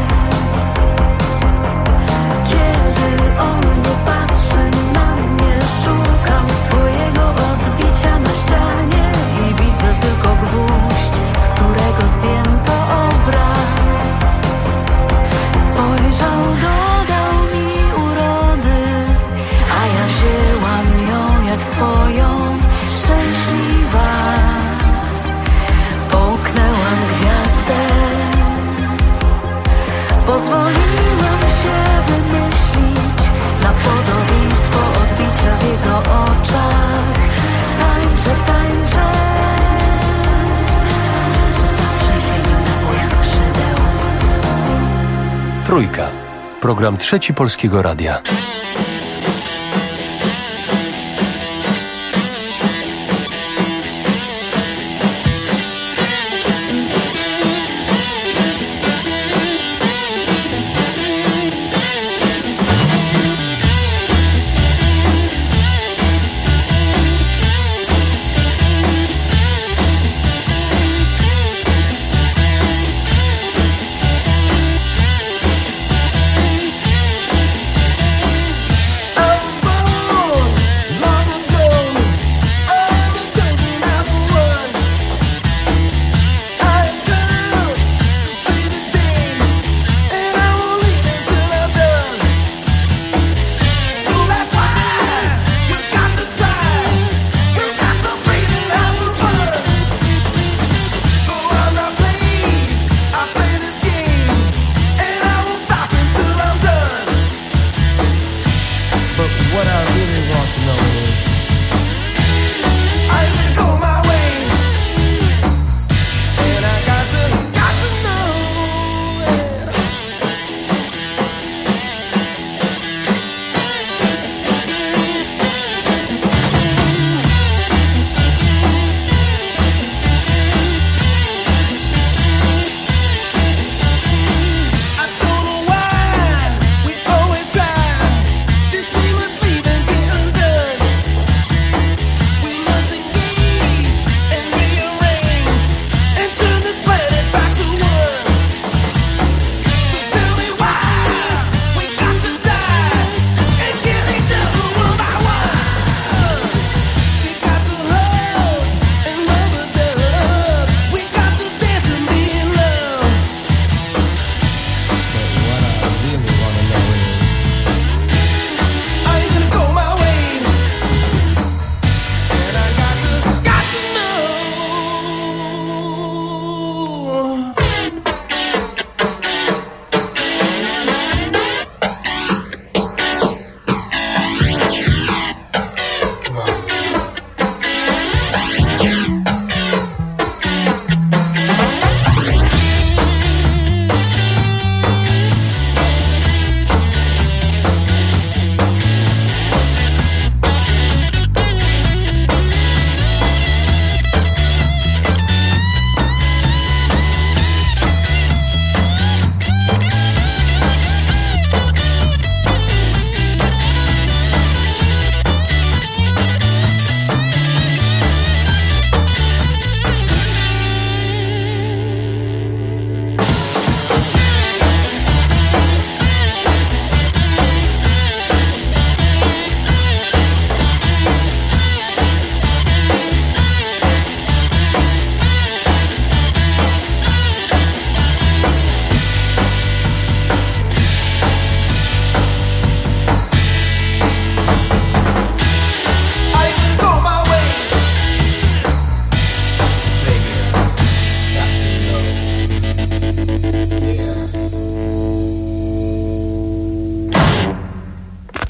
Kiedy on nie patrzy na mnie, szukam swojego odbicia na ścianie i widzę tylko gwóźdź, z którego zdjęto obraz. Spojrzał, dodał mi urody, a ja wzięłam ją jak swoją, szczęśliwa. Połknęłam gwiazdę, pozwoliłam się wymyślić na podobieństwo odbicia w jego oczach. Tańczę, tańczę w zatrzęsieniu na błysk skrzydeł. Trójka. Program Trzeci Polskiego Radia.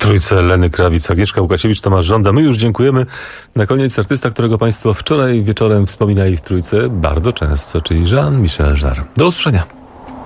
Trójce Leny Krawiec, Agnieszka Łukasiewicz, Tomasz Żąda. My już dziękujemy. Na koniec artysta, którego Państwo wczoraj wieczorem wspominali w Trójce bardzo często, czyli Jean-Michel Jarre. Do usłyszenia.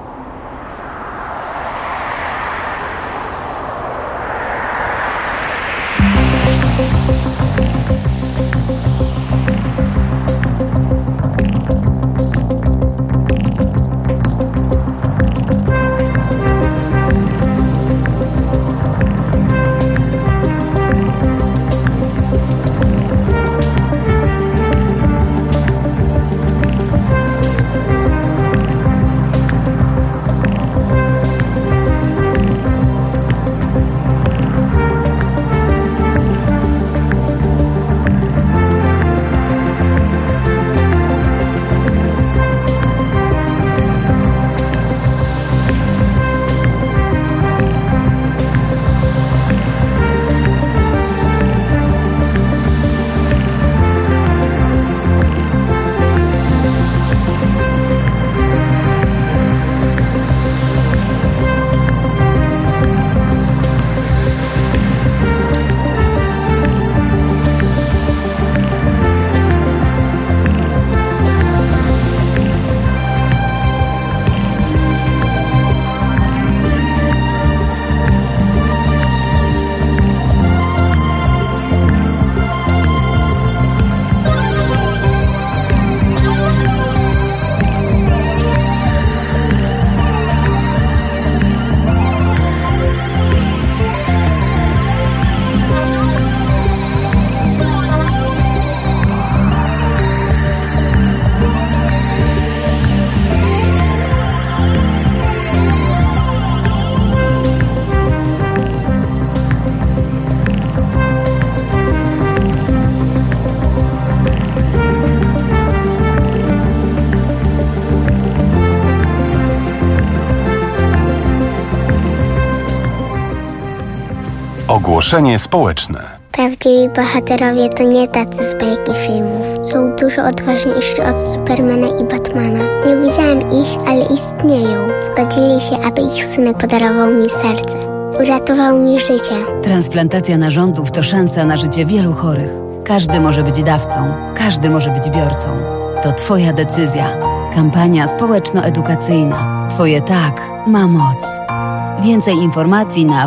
Ogłoszenie społeczne. Prawdziwi bohaterowie to nie tacy z bajki filmów. Są dużo odważniejsi od Supermana i Batmana. Nie widziałem ich, ale istnieją. Zgodzili się, aby ich synek podarował mi serce. Uratował mi życie. Transplantacja narządów to szansa na życie wielu chorych. Każdy może być dawcą, każdy może być biorcą. To Twoja decyzja. Kampania społeczno-edukacyjna. Twoje tak ma moc. Więcej informacji na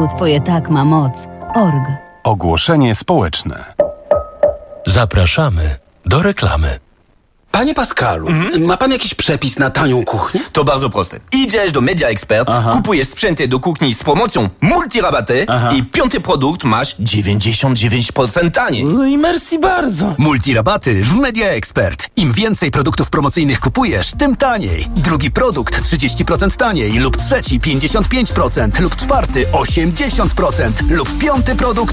www.twojetakmamoc.org. Ogłoszenie społeczne. Zapraszamy do reklamy. Panie Pascalu, ma pan jakiś przepis na tanią kuchnię? To bardzo proste. Idziesz do Media Expert, kupujesz sprzęty do kuchni z promocją multirabaty i piąty produkt masz 99% taniej. No i merci bardzo. Multirabaty w Media Expert. Im więcej produktów promocyjnych kupujesz, tym taniej. Drugi produkt 30% taniej lub trzeci 55% lub czwarty 80% lub piąty produkt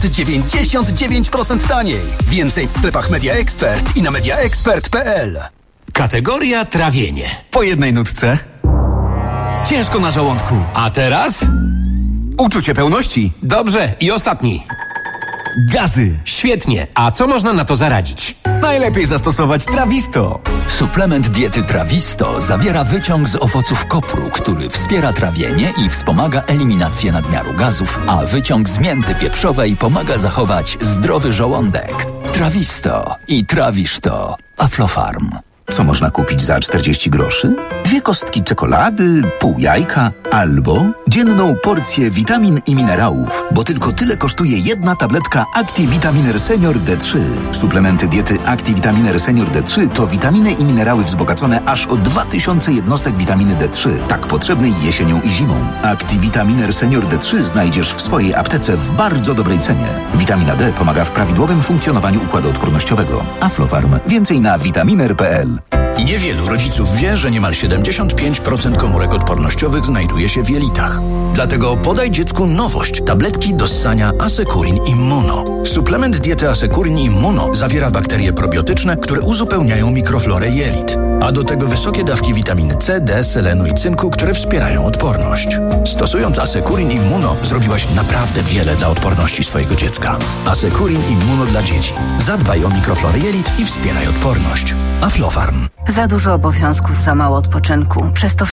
99% taniej. Więcej w sklepach Media Expert i na mediaexpert.pl. Kategoria trawienie. Po jednej nutce. Ciężko na żołądku. A teraz? Uczucie pełności. Dobrze. I ostatni. Gazy. Świetnie. A co można na to zaradzić? Najlepiej zastosować Trawisto. Suplement diety Trawisto zawiera wyciąg z owoców kopru, który wspiera trawienie i wspomaga eliminację nadmiaru gazów, a wyciąg z mięty pieprzowej pomaga zachować zdrowy żołądek. Trawisto i trawisz to. Aflofarm. Co można kupić za 40 groszy? 2 kostki czekolady, pół jajka albo dzienną porcję witamin i minerałów, bo tylko tyle kosztuje jedna tabletka ActiVitaminer Senior D3. Suplementy diety ActiVitaminer Senior D3 to witaminy i minerały wzbogacone aż o 2000 jednostek witaminy D3, tak potrzebnej jesienią i zimą. ActiVitaminer Senior D3 znajdziesz w swojej aptece w bardzo dobrej cenie. Witamina D pomaga w prawidłowym funkcjonowaniu układu odpornościowego. Aflofarm. Więcej na vitaminer.pl. Niewielu rodziców wie, że niemal 75% komórek odpornościowych znajduje się w jelitach. Dlatego podaj dziecku nowość. Tabletki do ssania Asekurin Immuno. Suplement diety Asekurin Immuno zawiera bakterie probiotyczne, które uzupełniają mikroflorę jelit. A do tego wysokie dawki witaminy C, D, selenu i cynku, które wspierają odporność. Stosując Asekurin Immuno zrobiłaś naprawdę wiele dla odporności swojego dziecka. Asekurin Immuno dla dzieci. Zadbaj o mikroflorę jelit i wspieraj odporność. Aflofarm. Za dużo obowiązków, za mało odpoczynku. Przez to